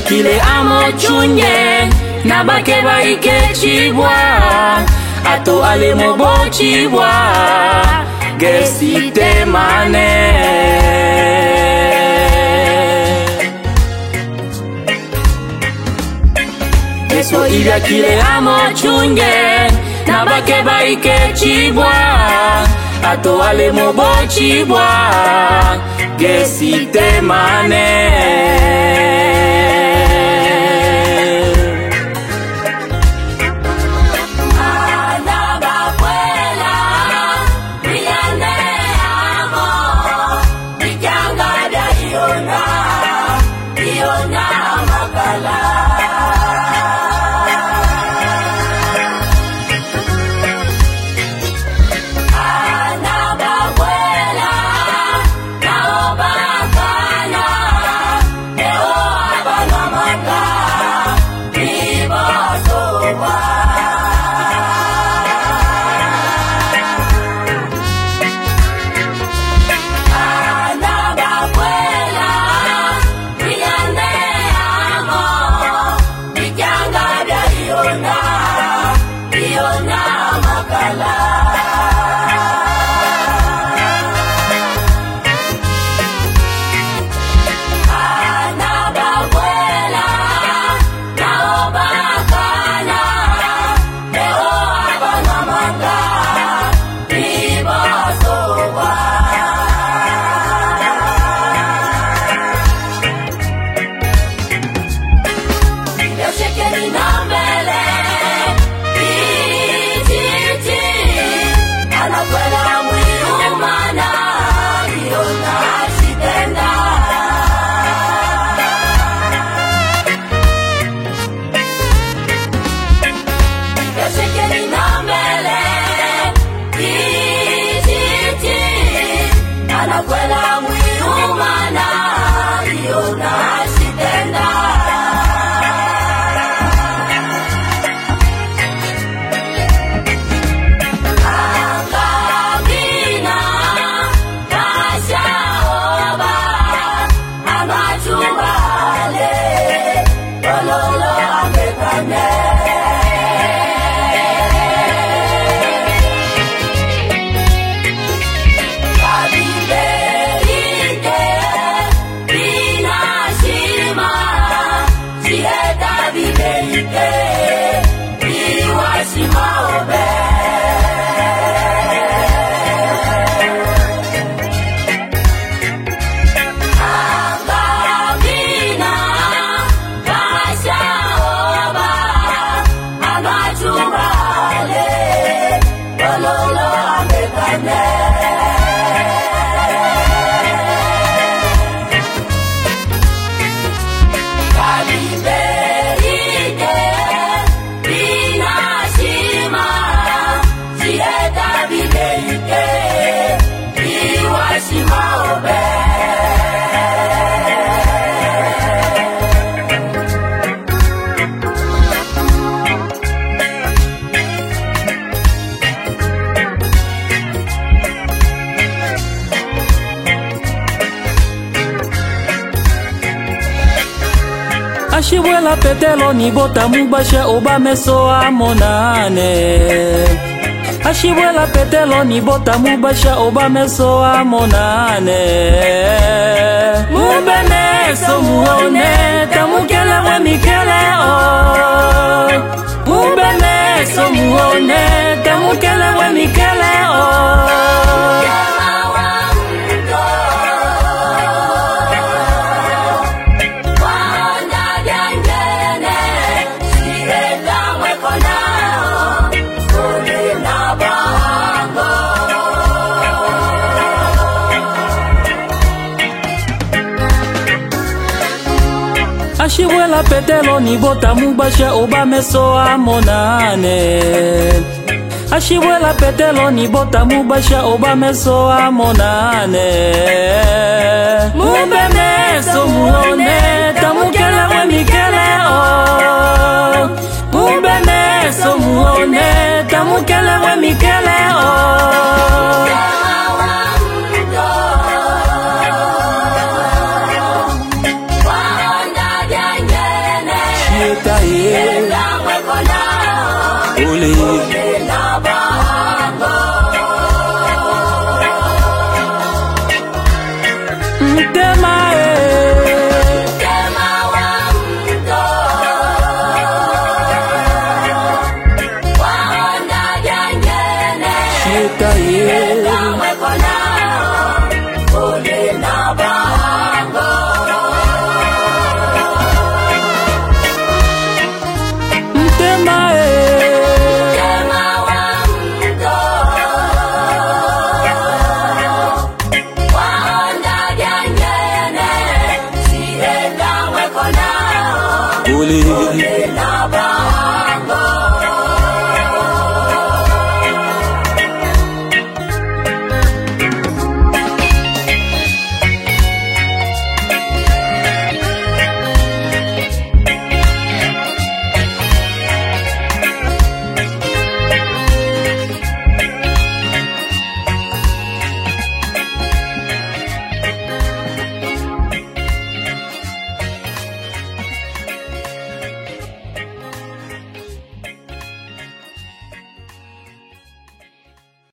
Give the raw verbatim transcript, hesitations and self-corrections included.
kile amo chunye na bake baike chibwa ato ale mobo chibwa gesite mane eso ira kile amo chunye na bake baike chibwa ato ale mobo chibwa gesite mane Ashibuela petelo ni bota mubasha obame so amonane. Ashibuela petelo ni bota mubasha obame so amonane. Mubene so muone tamukele we mikele o. Mubene so muone tamukele we mikele o. Ashibuela petelo ni bota mubasha obame so amonane. Ashibuela petelo ni bota mubasha obame so amonane. Mubeme so muone tamukele we mikele o. Mubeme so muone tamukele we mikele